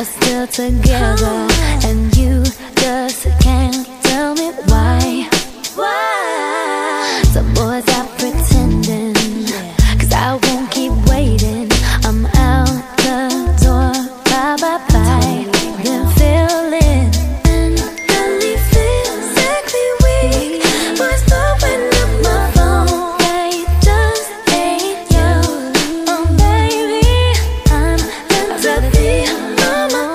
We're still together, and you just can't tell me why. Some boys are pretending, 'cause I won't keep waiting. I'm out the door, bye bye bye. Been feeling really physically weak. Was blowing up my phone, yeah, you just ain't you. Oh baby, I'm meant to be on my